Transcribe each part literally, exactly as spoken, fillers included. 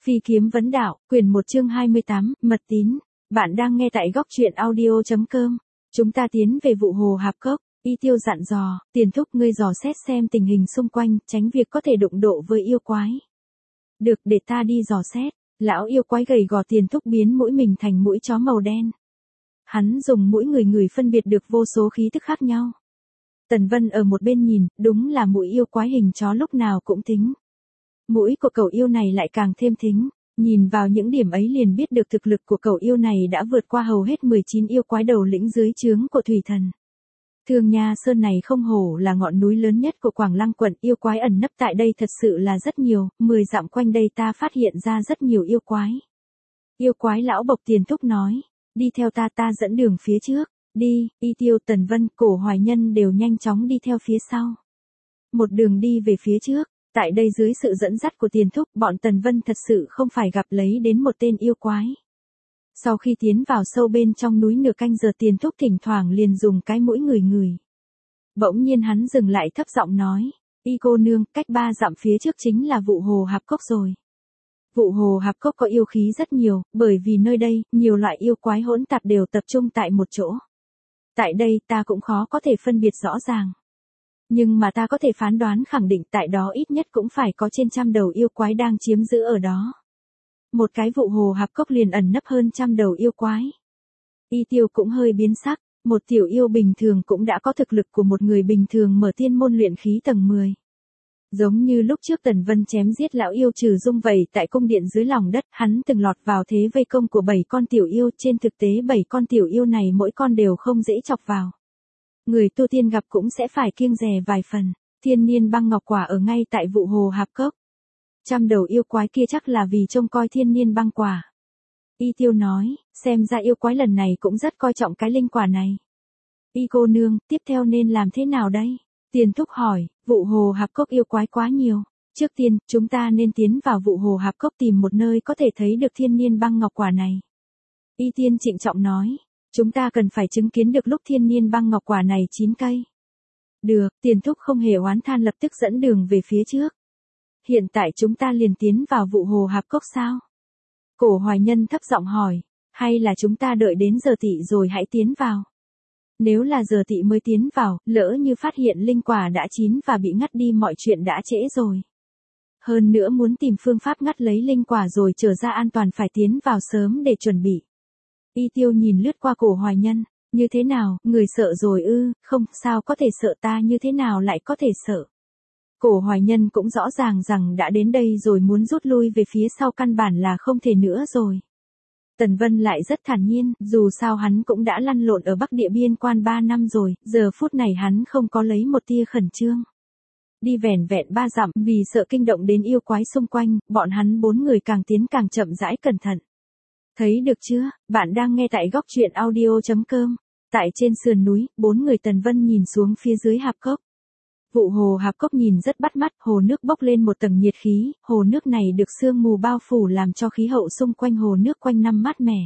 Phi kiếm vấn đạo, quyển một chương hai mươi tám, mật tín. Bạn đang nghe tại góc truyện audio.com. Chúng ta tiến về vụ hồ hạp cốc. Y Tiêu dặn dò, Tiền thúc ngươi dò xét xem tình hình xung quanh, tránh việc có thể đụng độ với yêu quái. Được, để ta đi dò xét. Lão yêu quái gầy gò Tiền thúc biến mũi mình thành mũi chó màu đen. Hắn dùng mũi người người phân biệt được vô số khí tức khác nhau. Tần Vân ở một bên nhìn, đúng là mũi yêu quái hình chó lúc nào cũng tính. Mũi của cậu yêu này lại càng thêm thính, nhìn vào những điểm ấy liền biết được thực lực của cậu yêu này đã vượt qua hầu hết mười chín yêu quái đầu lĩnh dưới trướng của Thủy Thần. Thương Nha Sơn này không hổ là ngọn núi lớn nhất của Quảng Lăng quận, yêu quái ẩn nấp tại đây thật sự là rất nhiều, mười dặm quanh đây ta phát hiện ra rất nhiều yêu quái. Yêu quái lão bộc Tiền thúc nói, đi theo ta ta dẫn đường phía trước, đi, Y Tiêu, Tần Vân, Cổ Hoài Nhân đều nhanh chóng đi theo phía sau. Một đường đi về phía trước. Tại đây dưới sự dẫn dắt của Tiền thúc, bọn Tần Vân thật sự không phải gặp lấy đến một tên yêu quái. Sau khi tiến vào sâu bên trong núi nửa canh giờ Tiền thúc thỉnh thoảng liền dùng cái mũi người người. Bỗng nhiên hắn dừng lại thấp giọng nói, Y cô nương, cách ba dặm phía trước chính là vụ hồ hạp cốc rồi. Vụ hồ hạp cốc có yêu khí rất nhiều, bởi vì nơi đây, nhiều loại yêu quái hỗn tạp đều tập trung tại một chỗ. Tại đây ta cũng khó có thể phân biệt rõ ràng. Nhưng mà ta có thể phán đoán khẳng định tại đó ít nhất cũng phải có trên trăm đầu yêu quái đang chiếm giữ ở đó. Một cái vụ hồ hạp cốc liền ẩn nấp hơn trăm đầu yêu quái. Y Tiêu cũng hơi biến sắc, một tiểu yêu bình thường cũng đã có thực lực của một người bình thường mở tiên môn luyện khí tầng mười. Giống như lúc trước Tần Vân chém giết lão yêu Trừ Dung vậy tại cung điện dưới lòng đất, hắn từng lọt vào thế vây công của bảy con tiểu yêu, trên thực tế bảy con tiểu yêu này mỗi con đều không dễ chọc vào. Người tu tiên gặp cũng sẽ phải kiêng dè vài phần, thiên niên băng ngọc quả ở ngay tại vụ hồ hạp cốc. Trăm đầu yêu quái kia chắc là vì trông coi thiên niên băng quả. Y Tiêu nói, xem ra yêu quái lần này cũng rất coi trọng cái linh quả này. Y cô nương, tiếp theo nên làm thế nào đây? Tiền thúc hỏi, vụ hồ hạp cốc yêu quái quá nhiều. Trước tiên, chúng ta nên tiến vào vụ hồ hạp cốc tìm một nơi có thể thấy được thiên niên băng ngọc quả này. Y Tiên trịnh trọng nói. Chúng ta cần phải chứng kiến được lúc thiên niên băng ngọc quả này chín cây. Được, Tiền thúc không hề oán than lập tức dẫn đường về phía trước. Hiện tại chúng ta liền tiến vào vụ hồ hạp cốc sao? Cổ Hoài Nhân thấp giọng hỏi, hay là chúng ta đợi đến giờ tỵ rồi hãy tiến vào? Nếu là giờ tỵ mới tiến vào, lỡ như phát hiện linh quả đã chín và bị ngắt đi mọi chuyện đã trễ rồi. Hơn nữa muốn tìm phương pháp ngắt lấy linh quả rồi trở ra an toàn phải tiến vào sớm để chuẩn bị. Y Tiêu nhìn lướt qua Cổ Hoài Nhân, như thế nào, người sợ rồi ư? Không, sao có thể sợ, ta như thế nào lại có thể sợ? Cổ Hoài Nhân cũng rõ ràng rằng đã đến đây rồi muốn rút lui về phía sau căn bản là không thể nữa rồi. Tần Vân lại rất thản nhiên, dù sao hắn cũng đã lăn lộn ở Bắc Địa biên quan ba năm rồi, giờ phút này hắn không có lấy một tia khẩn trương. Đi vẻn vẹn ba dặm, vì sợ kinh động đến yêu quái xung quanh, bọn hắn bốn người càng tiến càng chậm rãi cẩn thận. Thấy được chưa, bạn đang nghe tại góc truyện audio.com. Tại trên sườn núi, bốn người Tần Vân nhìn xuống phía dưới hạp cốc. Vụ hồ hạp cốc nhìn rất bắt mắt, hồ nước bốc lên một tầng nhiệt khí, hồ nước này được sương mù bao phủ làm cho khí hậu xung quanh hồ nước quanh năm mát mẻ.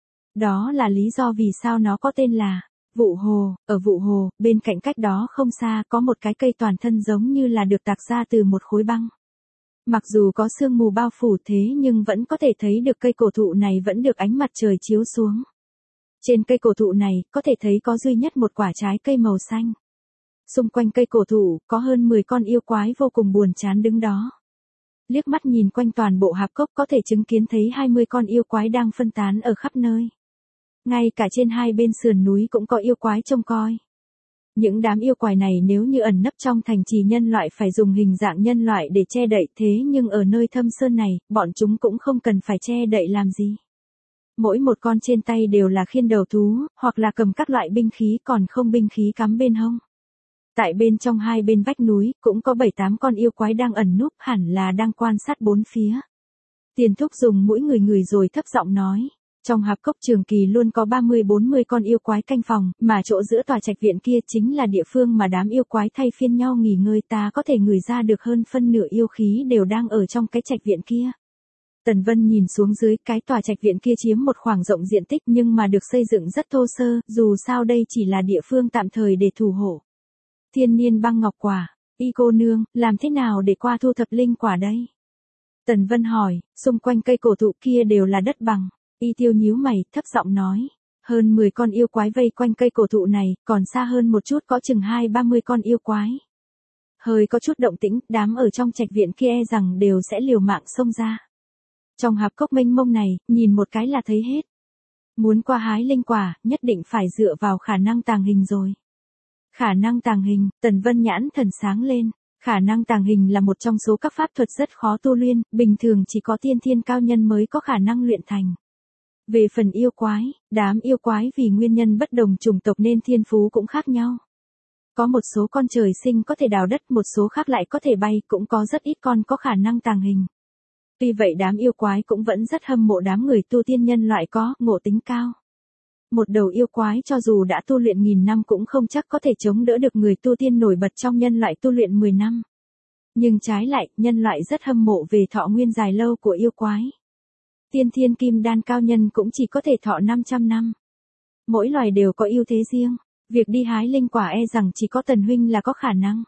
Đó là lý do vì sao nó có tên là vụ hồ. Ở vụ hồ, bên cạnh cách đó không xa có một cái cây toàn thân giống như là được tạc ra từ một khối băng. Mặc dù có sương mù bao phủ thế nhưng vẫn có thể thấy được cây cổ thụ này vẫn được ánh mặt trời chiếu xuống. Trên cây cổ thụ này, có thể thấy có duy nhất một quả trái cây màu xanh. Xung quanh cây cổ thụ, có hơn mười con yêu quái vô cùng buồn chán đứng đó. Liếc mắt nhìn quanh toàn bộ hạp cốc có thể chứng kiến thấy hai mươi con yêu quái đang phân tán ở khắp nơi. Ngay cả trên hai bên sườn núi cũng có yêu quái trông coi. Những đám yêu quái này nếu như ẩn nấp trong thành trì nhân loại phải dùng hình dạng nhân loại để che đậy, thế nhưng ở nơi thâm sơn này, bọn chúng cũng không cần phải che đậy làm gì. Mỗi một con trên tay đều là khiên đầu thú, hoặc là cầm các loại binh khí, còn không binh khí cắm bên hông. Tại bên trong hai bên vách núi, cũng có bảy tám con yêu quái đang ẩn núp, hẳn là đang quan sát bốn phía. Tiền thúc dùng mũi người người rồi thấp giọng nói. Trong hạp cốc Trường Kỳ luôn có ba mươi bốn mươi con yêu quái canh phòng, mà chỗ giữa tòa trạch viện kia chính là địa phương mà đám yêu quái thay phiên nhau nghỉ ngơi, ta có thể ngửi ra được hơn phân nửa yêu khí đều đang ở trong cái trạch viện kia. Tần Vân nhìn xuống dưới, cái tòa trạch viện kia chiếm một khoảng rộng diện tích nhưng mà được xây dựng rất thô sơ, dù sao đây chỉ là địa phương tạm thời để thủ hộ. Thiên niên băng ngọc quả, Y cô nương, làm thế nào để qua thu thập linh quả đây? Tần Vân hỏi, xung quanh cây cổ thụ kia đều là đất bằng. Y Tiêu nhíu mày, thấp giọng nói. Hơn mười con yêu quái vây quanh cây cổ thụ này, còn xa hơn một chút có chừng hai ba mươi con yêu quái. Hơi có chút động tĩnh, đám ở trong trạch viện kia e rằng đều sẽ liều mạng xông ra. Trong hạp cốc mênh mông này, nhìn một cái là thấy hết. Muốn qua hái linh quả, nhất định phải dựa vào khả năng tàng hình rồi. Khả năng tàng hình, Tần Vân nhãn thần sáng lên. Khả năng tàng hình là một trong số các pháp thuật rất khó tu luyện, bình thường chỉ có tiên thiên cao nhân mới có khả năng luyện thành. Về phần yêu quái, đám yêu quái vì nguyên nhân bất đồng chủng tộc nên thiên phú cũng khác nhau. Có một số con trời sinh có thể đào đất, một số khác lại có thể bay, cũng có rất ít con có khả năng tàng hình. Tuy vậy đám yêu quái cũng vẫn rất hâm mộ đám người tu tiên nhân loại có ngộ tính cao. Một đầu yêu quái cho dù đã tu luyện nghìn năm cũng không chắc có thể chống đỡ được người tu tiên nổi bật trong nhân loại tu luyện mười năm. Nhưng trái lại, nhân loại rất hâm mộ về thọ nguyên dài lâu của yêu quái. Tiên thiên kim đan cao nhân cũng chỉ có thể thọ năm trăm năm. Mỗi loài đều có ưu thế riêng, việc đi hái linh quả e rằng chỉ có Tần huynh là có khả năng.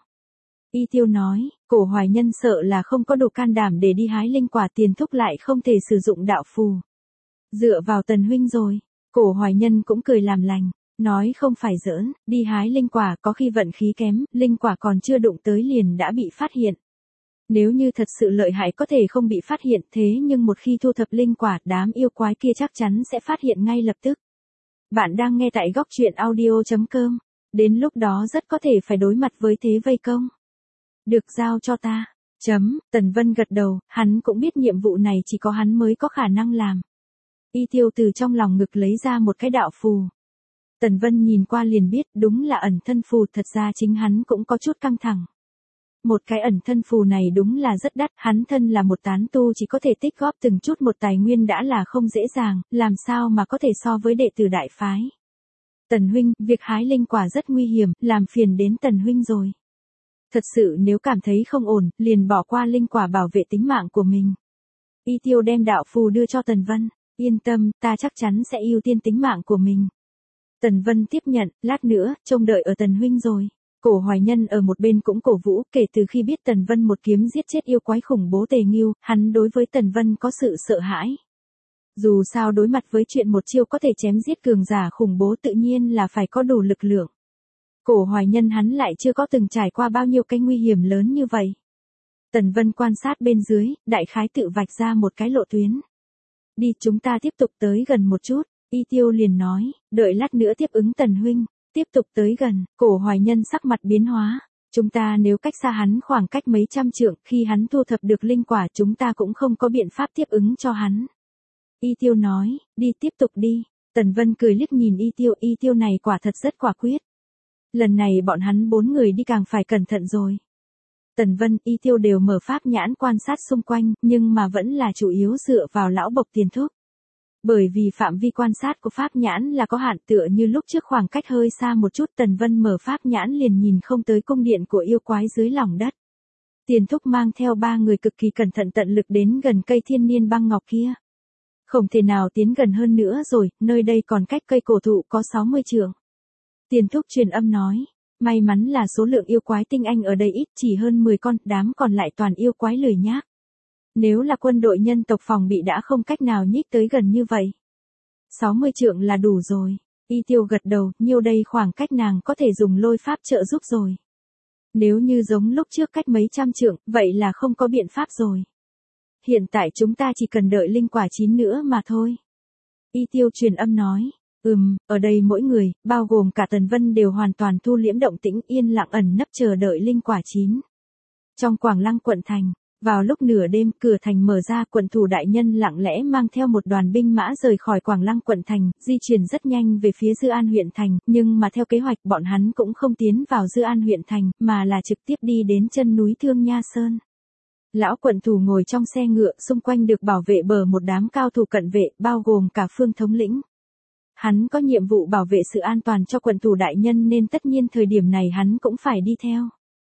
Y Tiêu nói, Cổ Hoài Nhân sợ là không có đủ can đảm để đi hái linh quả, Tiền Thúc lại không thể sử dụng đạo phù. Dựa vào Tần huynh rồi. Cổ Hoài Nhân cũng cười làm lành, nói không phải giỡn, đi hái linh quả có khi vận khí kém, linh quả còn chưa đụng tới liền đã bị phát hiện. Nếu như thật sự lợi hại có thể không bị phát hiện, thế nhưng một khi thu thập linh quả, đám yêu quái kia chắc chắn sẽ phát hiện ngay lập tức. Bạn đang nghe tại góc truyện audio chấm com, đến lúc đó rất có thể phải đối mặt với thế vây công. Được, giao cho ta. Chấm, Tần Vân gật đầu, hắn cũng biết nhiệm vụ này chỉ có hắn mới có khả năng làm. Y Tiêu từ trong lòng ngực lấy ra một cái đạo phù. Tần Vân nhìn qua liền biết đúng là ẩn thân phù, thật ra chính hắn cũng có chút căng thẳng. Một cái ẩn thân phù này đúng là rất đắt, hắn thân là một tán tu chỉ có thể tích góp từng chút một tài nguyên đã là không dễ dàng, làm sao mà có thể so với đệ tử đại phái. Tần huynh, việc hái linh quả rất nguy hiểm, làm phiền đến Tần huynh rồi. Thật sự nếu cảm thấy không ổn, liền bỏ qua linh quả bảo vệ tính mạng của mình. Y Tiêu đem đạo phù đưa cho Tần Vân. Yên tâm, ta chắc chắn sẽ ưu tiên tính mạng của mình. Tần Vân tiếp nhận, lát nữa, trông đợi ở Tần huynh rồi. Cổ Hoài Nhân ở một bên cũng cổ vũ, kể từ khi biết Tần Vân một kiếm giết chết yêu quái khủng bố Tề Nghưu, hắn đối với Tần Vân có sự sợ hãi. Dù sao đối mặt với chuyện một chiêu có thể chém giết cường giả khủng bố tự nhiên là phải có đủ lực lượng. Cổ Hoài Nhân hắn lại chưa có từng trải qua bao nhiêu cái nguy hiểm lớn như vậy. Tần Vân quan sát bên dưới, đại khái tự vạch ra một cái lộ tuyến. Đi, chúng ta tiếp tục tới gần một chút. Y Tiêu liền nói, đợi lát nữa tiếp ứng Tần huynh. Tiếp tục tới gần, Cổ Hoài Nhân sắc mặt biến hóa. Chúng ta nếu cách xa hắn khoảng cách mấy trăm trượng, khi hắn thu thập được linh quả chúng ta cũng không có biện pháp tiếp ứng cho hắn. Y Tiêu nói, đi tiếp tục đi. Tần Vân cười liếc nhìn Y Tiêu, Y Tiêu này quả thật rất quả quyết. Lần này bọn hắn bốn người đi càng phải cẩn thận rồi. Tần Vân, Y Tiêu đều mở pháp nhãn quan sát xung quanh, nhưng mà vẫn là chủ yếu dựa vào lão bộc Tiền Thúc. Bởi vì phạm vi quan sát của pháp nhãn là có hạn, tựa như lúc trước khoảng cách hơi xa một chút, Tần Vân mở pháp nhãn liền nhìn không tới cung điện của yêu quái dưới lòng đất. Tiền Thúc mang theo ba người cực kỳ cẩn thận tận lực đến gần cây thiên niên băng ngọc kia. Không thể nào tiến gần hơn nữa rồi, nơi đây còn cách cây cổ thụ có sáu mươi trượng. Tiền Thúc truyền âm nói, may mắn là số lượng yêu quái tinh anh ở đây ít, chỉ hơn mười con, đám còn lại toàn yêu quái lười nhác. Nếu là quân đội nhân tộc phòng bị đã không cách nào nhích tới gần như vậy. sáu mươi trượng là đủ rồi. Y Tiêu gật đầu, nhiêu đây khoảng cách nàng có thể dùng lôi pháp trợ giúp rồi. Nếu như giống lúc trước cách mấy trăm trượng, vậy là không có biện pháp rồi. Hiện tại chúng ta chỉ cần đợi linh quả chín nữa mà thôi. Y Tiêu truyền âm nói, ừm, ở đây mỗi người, bao gồm cả Tần Vân đều hoàn toàn thu liễm động tĩnh, yên lặng ẩn nấp chờ đợi linh quả chín. Trong Quảng Lăng quận thành, vào lúc nửa đêm, cửa thành mở ra, quận thủ đại nhân lặng lẽ mang theo một đoàn binh mã rời khỏi Quảng Lăng quận thành, di chuyển rất nhanh về phía Dư An huyện thành, nhưng mà theo kế hoạch bọn hắn cũng không tiến vào Dư An huyện thành, mà là trực tiếp đi đến chân núi Thương Nha Sơn. Lão quận thủ ngồi trong xe ngựa, xung quanh được bảo vệ bởi một đám cao thủ cận vệ, bao gồm cả Phương thống lĩnh. Hắn có nhiệm vụ bảo vệ sự an toàn cho quận thủ đại nhân nên tất nhiên thời điểm này hắn cũng phải đi theo.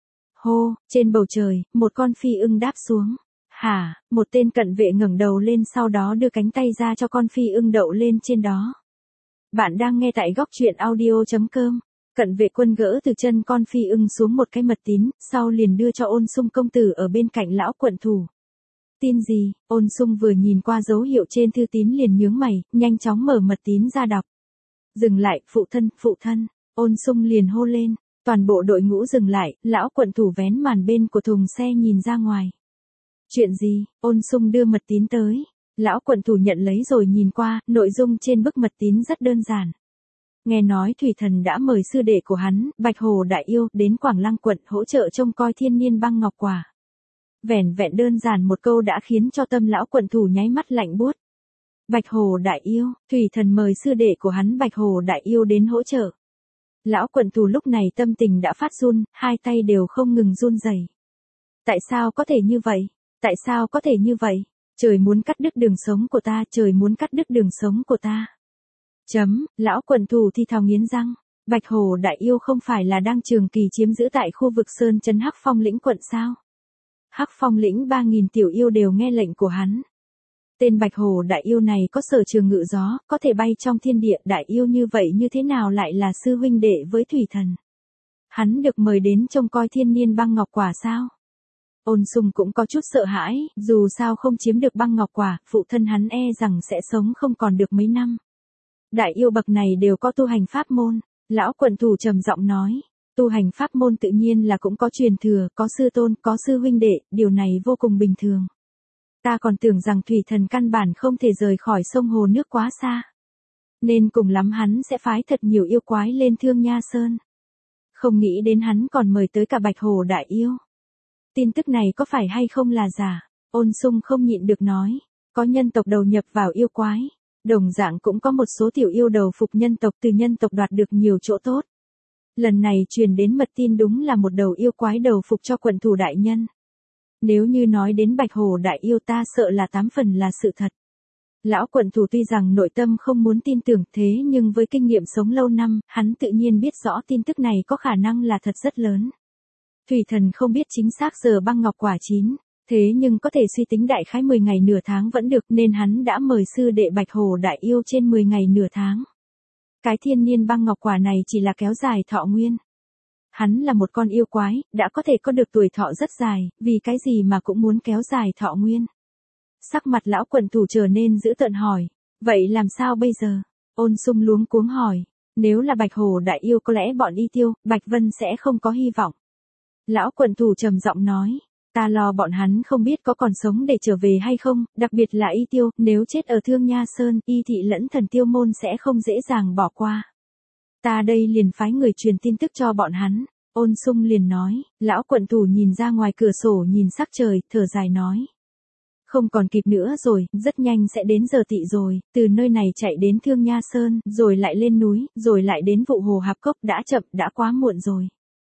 Hô, trên bầu trời, một con phi ưng đáp xuống. Hả, một tên cận vệ ngẩng đầu lên sau đó đưa cánh tay ra cho con phi ưng đậu lên trên đó. Bạn đang nghe tại góc truyện audio chấm com. Cận vệ quân gỡ từ chân con phi ưng xuống một cái mật tín, sau liền đưa cho Ôn Sung công tử ở bên cạnh lão quận thủ. Tin gì? Ôn Sung vừa nhìn qua dấu hiệu trên thư tín liền nhướng mày, nhanh chóng mở mật tín ra đọc. Dừng lại, phụ thân, phụ thân. Ôn Sung liền hô lên. Toàn bộ đội ngũ dừng lại, lão quận thủ vén màn bên của thùng xe nhìn ra ngoài. Chuyện gì? Ôn Sung đưa mật tín tới. Lão quận thủ nhận lấy rồi nhìn qua, nội dung trên bức mật tín rất đơn giản. Nghe nói Thủy Thần đã mời sư đệ của hắn, Bạch Hồ Đại Yêu, đến Quảng Lăng quận hỗ trợ trông coi thiên niên băng ngọc quả. Vẻn vẹn đơn giản một câu đã khiến cho tâm lão quận thủ nháy mắt lạnh buốt. Bạch Hồ Đại Yêu, Thủy Thần mời sư đệ của hắn Bạch Hồ Đại Yêu đến hỗ trợ. Lão quận thủ lúc này tâm tình đã phát run, hai tay đều không ngừng run rẩy. Tại sao có thể như vậy? Tại sao có thể như vậy? Trời muốn cắt đứt đường sống của ta, trời muốn cắt đứt đường sống của ta. Chấm, lão quận thủ thi thào nghiến răng. Bạch Hồ Đại Yêu không phải là đang trường kỳ chiếm giữ tại khu vực Sơn Trấn Hắc Phong lĩnh quận sao? Hắc Phong lĩnh ba nghìn tiểu yêu đều nghe lệnh của hắn. Tên Bạch Hồ Đại Yêu này có sở trường ngự gió, có thể bay trong thiên địa, đại yêu như vậy như thế nào lại là sư huynh đệ với Thủy Thần? Hắn được mời đến trông coi thiên niên băng ngọc quả sao? Ôn Sung cũng có chút sợ hãi, dù sao không chiếm được băng ngọc quả, phụ thân hắn e rằng sẽ sống không còn được mấy năm. Đại yêu bậc này đều có tu hành pháp môn, lão quận thủ trầm giọng nói, tu hành pháp môn tự nhiên là cũng có truyền thừa, có sư tôn, có sư huynh đệ, điều này vô cùng bình thường. Ta còn tưởng rằng Thủy Thần căn bản không thể rời khỏi sông hồ nước quá xa. Nên cùng lắm hắn sẽ phái thật nhiều yêu quái lên Thương Nha Sơn. Không nghĩ đến hắn còn mời tới cả Bạch Hồ Đại Yêu. Tin tức này có phải hay không là giả? Ôn Sung không nhịn được nói. Có nhân tộc đầu nhập vào yêu quái. Đồng dạng cũng có một số tiểu yêu đầu phục nhân tộc, từ nhân tộc đoạt được nhiều chỗ tốt. Lần này truyền đến mật tin đúng là một đầu yêu quái đầu phục cho quận thủ đại nhân. Nếu như nói đến Bạch Hồ Đại Yêu ta sợ là tám phần là sự thật. Lão quận thủ tuy rằng nội tâm không muốn tin tưởng thế nhưng với kinh nghiệm sống lâu năm, hắn tự nhiên biết rõ tin tức này có khả năng là thật rất lớn. Thủy Thần không biết chính xác giờ băng ngọc quả chín, thế nhưng có thể suy tính đại khái mười ngày nửa tháng vẫn được nên hắn đã mời sư đệ Bạch Hồ Đại Yêu trên mười ngày nửa tháng. Cái thiên niên băng ngọc quả này chỉ là kéo dài thọ nguyên. Hắn là một con yêu quái, đã có thể có được tuổi thọ rất dài, vì cái gì mà cũng muốn kéo dài thọ nguyên. Sắc mặt lão quận thủ trở nên dữ tợn hỏi, vậy làm sao bây giờ? Ôn Sung luống cuống hỏi, nếu là Bạch Hồ Đại Yêu có lẽ bọn Y Tiêu, Bạch Vân sẽ không có hy vọng. Lão quận thủ trầm giọng nói, ta lo bọn hắn không biết có còn sống để trở về hay không, đặc biệt là Y Tiêu, nếu chết ở Thương Nha Sơn, Y Thị lẫn Thần Tiêu môn sẽ không dễ dàng bỏ qua. Ta đây liền phái người truyền tin tức cho bọn hắn. Ôn Sung liền nói, lão quận thủ nhìn ra ngoài cửa sổ nhìn sắc trời, thở dài nói. Không còn kịp nữa rồi, rất nhanh sẽ đến giờ tỵ rồi, từ nơi này chạy đến Thương Nha Sơn, rồi lại lên núi, rồi lại đến Vụ Hồ Hạp Cốc, đã chậm, đã quá muộn rồi.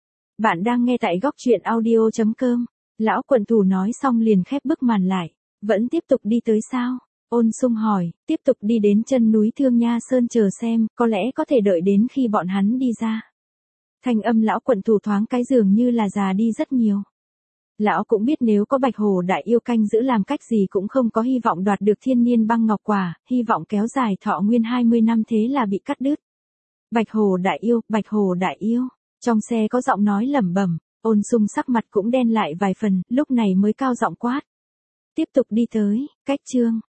Bạn đang nghe tại góc truyện audio chấm com. Lão quận thủ nói xong liền khép bức màn lại. Vẫn tiếp tục đi tới sao? Ôn Sung hỏi, tiếp tục đi đến chân núi Thương Nha Sơn chờ xem, có lẽ có thể đợi đến khi bọn hắn đi ra. Thanh âm lão quận thủ thoáng cái dường như là già đi rất nhiều. Lão cũng biết nếu có Bạch Hồ Đại Yêu canh giữ làm cách gì cũng không có hy vọng đoạt được thiên niên băng ngọc quả, hy vọng kéo dài thọ nguyên hai mươi năm thế là bị cắt đứt. Bạch Hồ Đại Yêu, Bạch Hồ Đại Yêu, trong xe có giọng nói lẩm bẩm, Ôn Sung sắc mặt cũng đen lại vài phần, lúc này mới cao giọng quát. Tiếp tục đi tới, cách chương.